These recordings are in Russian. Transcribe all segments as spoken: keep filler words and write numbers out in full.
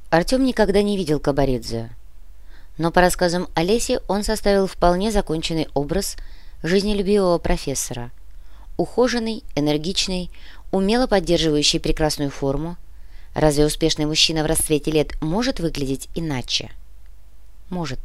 Артем никогда не видел Кабаридзе, но по рассказам Олеси он составил вполне законченный образ жизнелюбивого профессора. Ухоженный, энергичный, умело поддерживающий прекрасную форму. Разве успешный мужчина в расцвете лет может выглядеть иначе? Может.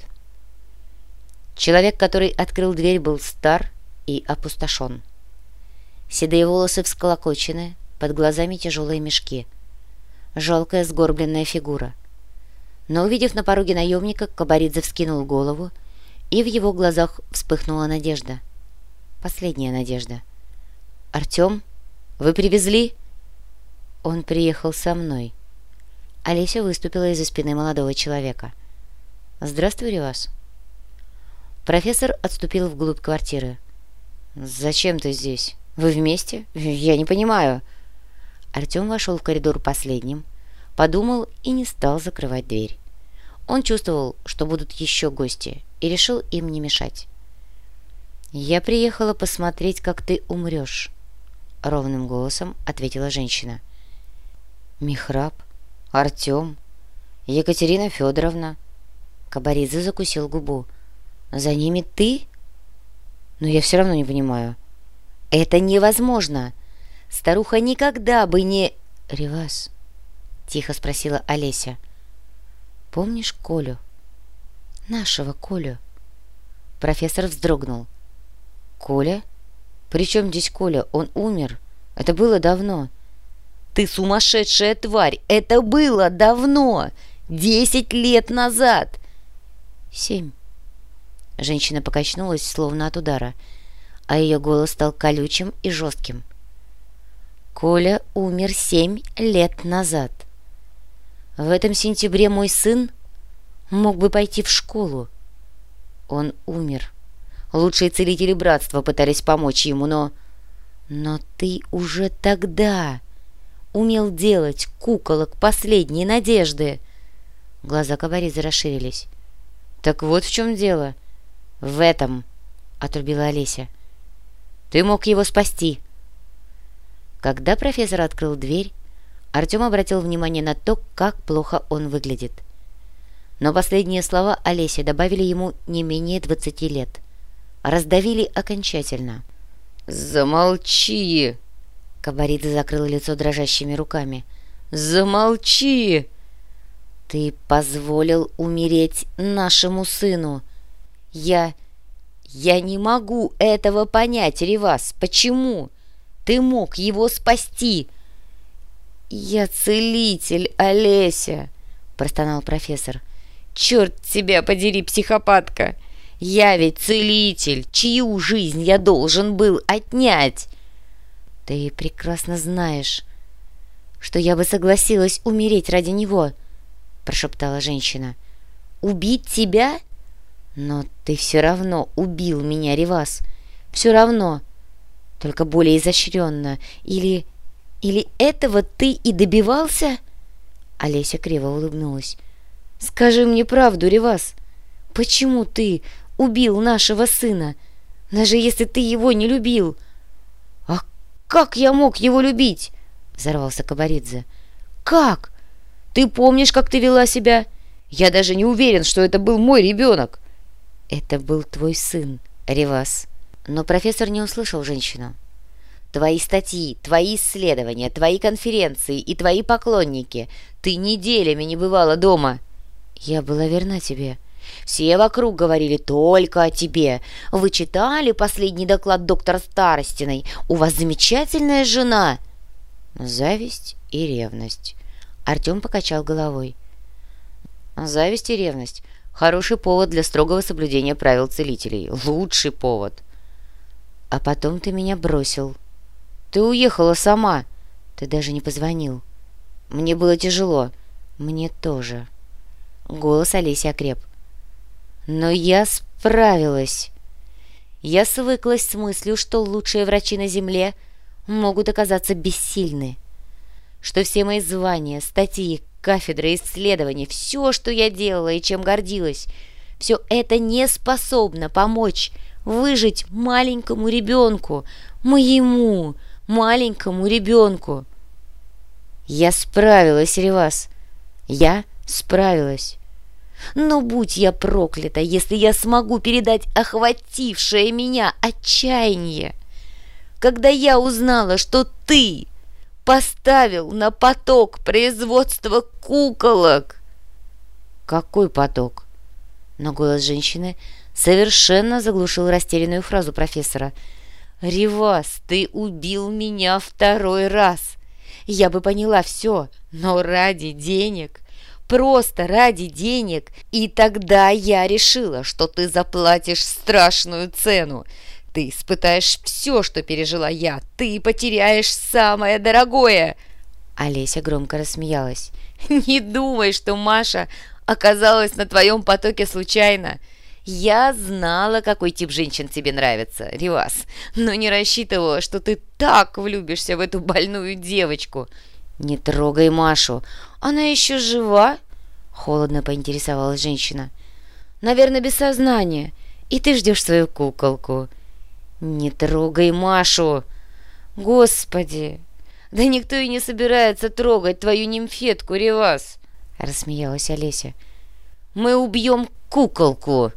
Человек, который открыл дверь, был стар и опустошен. Седые волосы всколокочены, под глазами тяжелые мешки. Жалкая сгорбленная фигура. Но, увидев на пороге наемника, Кабаридзе вскинул голову, и в его глазах вспыхнула надежда. Последняя надежда. «Артем, вы привезли?» «Он приехал со мной». Олеся выступила из-за спины молодого человека. «Здравствуй, Ревас». Профессор отступил вглубь квартиры. «Зачем ты здесь? Вы вместе? Я не понимаю». Артем вошел в коридор последним, подумал и не стал закрывать дверь. Он чувствовал, что будут еще гости, и решил им не мешать. «Я приехала посмотреть, как ты умрешь», — ровным голосом ответила женщина. «Михраб, Артем, Екатерина Федоровна». Кабаридзе закусил губу. «За ними ты? Но я все равно не понимаю». «Это невозможно! Старуха никогда бы не...» «Ревас», — тихо спросила Олеся, — «помнишь Колю? Нашего Колю?» Профессор вздрогнул. «Коля? При чем здесь Коля? Он умер. Это было давно». «Ты сумасшедшая тварь! Это было давно! Десять лет назад!» «Семь». Женщина покачнулась, словно от удара, а ее голос стал колючим и жестким. «Коля умер семь лет назад. В этом сентябре мой сын мог бы пойти в школу. Он умер. Лучшие целители братства пытались помочь ему, но... Но ты уже тогда умел делать куколок последней надежды». Глаза Кабаридзе расширились. «Так вот в чем дело». «В этом», — отрубила Олеся. «Ты мог его спасти». Когда профессор открыл дверь, Артем обратил внимание на то, как плохо он выглядит. Но последние слова Олеси добавили ему не менее двадцати лет. Раздавили окончательно. «Замолчи!» Кабаридзе закрыл лицо дрожащими руками. «Замолчи!» «Ты позволил умереть нашему сыну. Я... я не могу этого понять, Ревас. Почему? Ты мог его спасти!» «Я целитель, Олеся!» — простонал профессор. «Черт тебя подери, психопатка! Я ведь целитель, чью жизнь я должен был отнять!» «Ты прекрасно знаешь, что я бы согласилась умереть ради него!» — прошептала женщина. «Убить тебя? Но ты все равно убил меня, Ревас. Все равно. Только более изощренно. Или... или этого ты и добивался?» Олеся криво улыбнулась. «Скажи мне правду, Ревас. Почему ты убил нашего сына, даже если ты его не любил?» «А как я мог его любить?» — взорвался Кабаридзе. «Как? Ты помнишь, как ты вела себя? Я даже не уверен, что это был мой ребенок». «Это был твой сын, Ревас». Но профессор не услышал женщину. «Твои статьи, твои исследования, твои конференции и твои поклонники. Ты неделями не бывала дома». «Я была верна тебе». «Все вокруг говорили только о тебе. Вы читали последний доклад доктора Старостиной? У вас замечательная жена». «Зависть и ревность». Артем покачал головой. «Зависть и ревность — хороший повод для строгого соблюдения правил целителей. Лучший повод». «А потом ты меня бросил. Ты уехала сама. Ты даже не позвонил. Мне было тяжело. Мне тоже». Голос Олеси окреп. «Но я справилась. Я свыклась с мыслью, что лучшие врачи на земле могут оказаться бессильны. Что все мои звания, статьи, кафедры, исследования, все, что я делала и чем гордилась, все это не способно помочь выжить маленькому ребенку, моему маленькому ребенку». «Я справилась, Ревас. Я Справилась. Но будь я проклята, если я смогу передать охватившее меня отчаяние, когда я узнала, что ты поставил на поток производства куколок. Какой поток? Но голос женщины совершенно заглушил растерянную фразу профессора. «Ривас, ты убил меня второй раз. Я бы поняла все, но ради денег, просто ради денег. И тогда я решила, что ты заплатишь страшную цену. Ты испытаешь все, что пережила я. Ты потеряешь самое дорогое». Олеся громко рассмеялась. «Не думай, что Маша оказалась на твоем потоке случайно. Я знала, какой тип женщин тебе нравится, Ривас, но не рассчитывала, что ты так влюбишься в эту больную девочку». «Не трогай Машу, она еще жива?» — холодно поинтересовалась женщина. «Наверное, без сознания, и ты ждешь свою куколку». «Не трогай Машу!» «Господи, да никто и не собирается трогать твою нимфетку, Ривас!» — рассмеялась Олеся. «Мы убьем куколку!»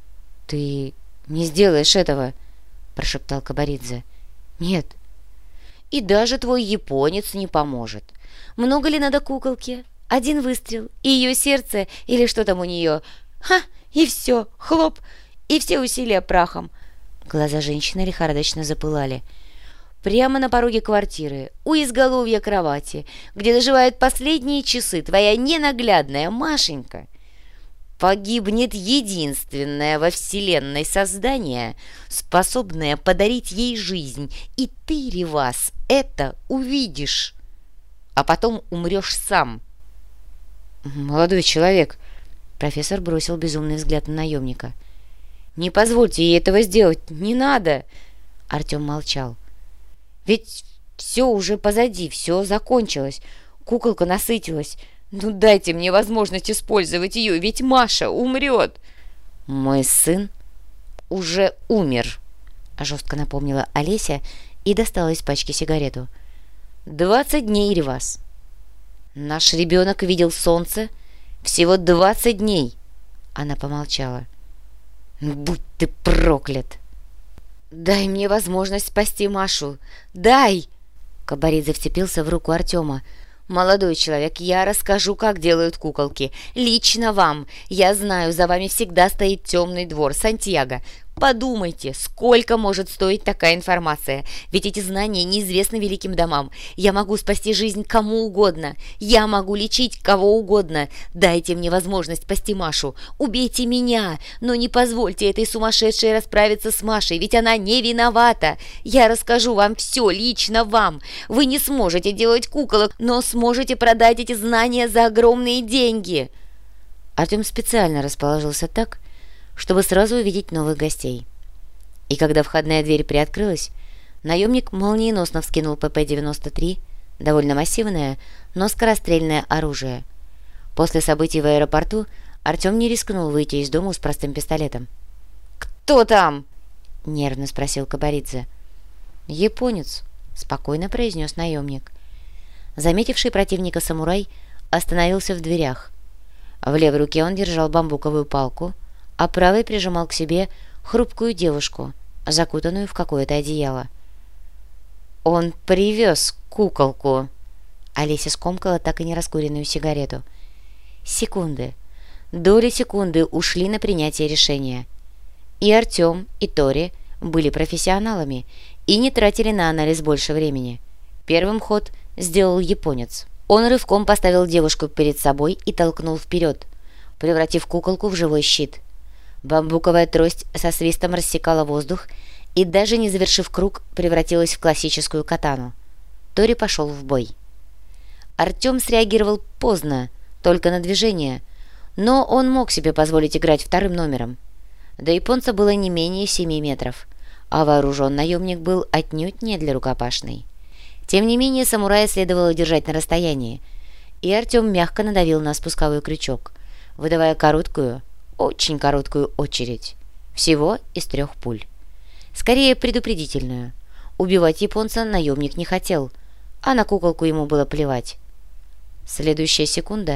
«Ты не сделаешь этого!» — прошептал Кабаридзе. «Нет. И даже твой японец не поможет. Много ли надо куколки? Один выстрел, и ее сердце, или что там у нее? Ха! И все, хлоп, и все усилия прахом!» Глаза женщины лихорадочно запылали. «Прямо на пороге квартиры, у изголовья кровати, где доживают последние часы твоя ненаглядная Машенька, погибнет единственное во вселенной создание, способное подарить ей жизнь, и ты, Ривас, это увидишь, а потом умрешь сам». «Молодой человек», — профессор бросил безумный взгляд на наемника, — «не позвольте ей этого сделать, не надо!» Артем молчал. «Ведь все уже позади, все закончилось, куколка насытилась. Ну дайте мне возможность использовать ее, ведь Маша умрет!» «Мой сын уже умер», — жестко напомнила Олеся и достала из пачки сигарету. «Двадцать дней, Ривас. Наш ребенок видел солнце всего двадцать дней». Она помолчала. «Будь ты проклят!» «Дай мне возможность спасти Машу! Дай!» Кабаридзе вцепился в руку Артема. «Молодой человек, я расскажу, как делают куколки. Лично вам. Я знаю, за вами всегда стоит темный двор, Сантьяго. Подумайте, сколько может стоить такая информация. Ведь эти знания неизвестны великим домам. Я могу спасти жизнь кому угодно. Я могу лечить кого угодно. Дайте мне возможность спасти Машу. Убейте меня, но не позвольте этой сумасшедшей расправиться с Машей, ведь она не виновата. Я расскажу вам все, лично вам. Вы не сможете делать куколок, но сможете продать эти знания за огромные деньги». Артем специально расположился так, чтобы сразу увидеть новых гостей. И когда входная дверь приоткрылась, наемник молниеносно вскинул пэ пэ девяносто три, довольно массивное, но скорострельное оружие. После событий в аэропорту Артем не рискнул выйти из дома с простым пистолетом. «Кто там?» — нервно спросил Кабаридзе. «Японец», — спокойно произнес наемник. Заметивший противника самурай остановился в дверях. В левой руке он держал бамбуковую палку, а правой прижимал к себе хрупкую девушку, закутанную в какое-то одеяло. «Он привез куколку!» Олеся скомкала так и не раскуренную сигарету. Секунды, доли секунды ушли на принятие решения. И Артем, и Тори были профессионалами и не тратили на анализ больше времени. Первым ход сделал японец. Он рывком поставил девушку перед собой и толкнул вперед, превратив куколку в живой щит. Бамбуковая трость со свистом рассекала воздух и, даже не завершив круг, превратилась в классическую катану. Тори пошел в бой. Артем среагировал поздно, только на движение, но он мог себе позволить играть вторым номером. До японца было не менее семи метров, а вооружен наемник был отнюдь не для рукопашной. Тем не менее, самурая следовало держать на расстоянии, и Артем мягко надавил на спусковой крючок, выдавая короткую, очень короткую очередь, всего из трех пуль. Скорее предупредительную. Убивать японца наемник не хотел, а на куколку ему было плевать. Следующая секунда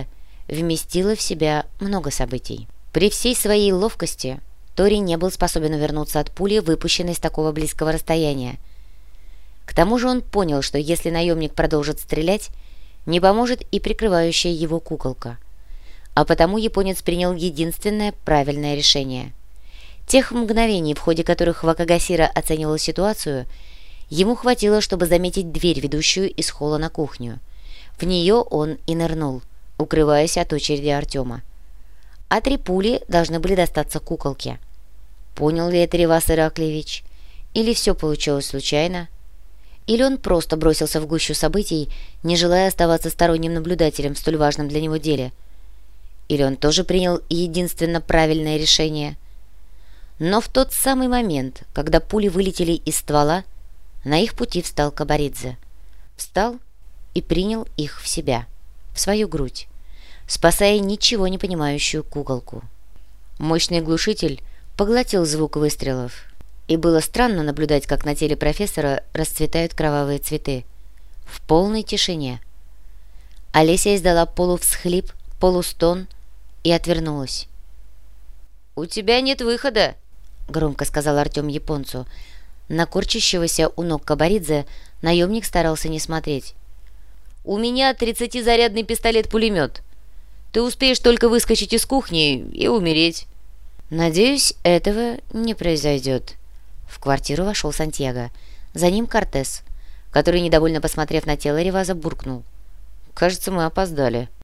вместила в себя много событий. При всей своей ловкости Тори не был способен увернуться от пули, выпущенной с такого близкого расстояния. К тому же он понял, что если наемник продолжит стрелять, не поможет и прикрывающая его куколка. А потому японец принял единственное правильное решение. Тех мгновений, в ходе которых Вакагасира оценивал ситуацию, ему хватило, чтобы заметить дверь, ведущую из холла на кухню. В нее он и нырнул, укрываясь от очереди Артема. А три пули должны были достаться куколке. Понял ли это Ревас Ираклиевич? Или все получилось случайно? Или он просто бросился в гущу событий, не желая оставаться сторонним наблюдателем в столь важном для него деле? Или он тоже принял единственно правильное решение? Но в тот самый момент, когда пули вылетели из ствола, на их пути встал Кабаридзе. Встал и принял их в себя, в свою грудь, спасая ничего не понимающую куколку. Мощный глушитель поглотил звук выстрелов, и было странно наблюдать, как на теле профессора расцветают кровавые цветы. В полной тишине. Олеся издала полувсхлип, полустон и отвернулась. «У тебя нет выхода!» — громко сказал Артем японцу. На корчащегося у ног Кабаридзе наемник старался не смотреть. «У меня тридцатизарядный пистолет-пулемет. Ты успеешь только выскочить из кухни и умереть». «Надеюсь, этого не произойдет». В квартиру вошел Сантьяго. За ним Кортес, который, недовольно посмотрев на тело Реваза, буркнул: «Кажется, мы опоздали».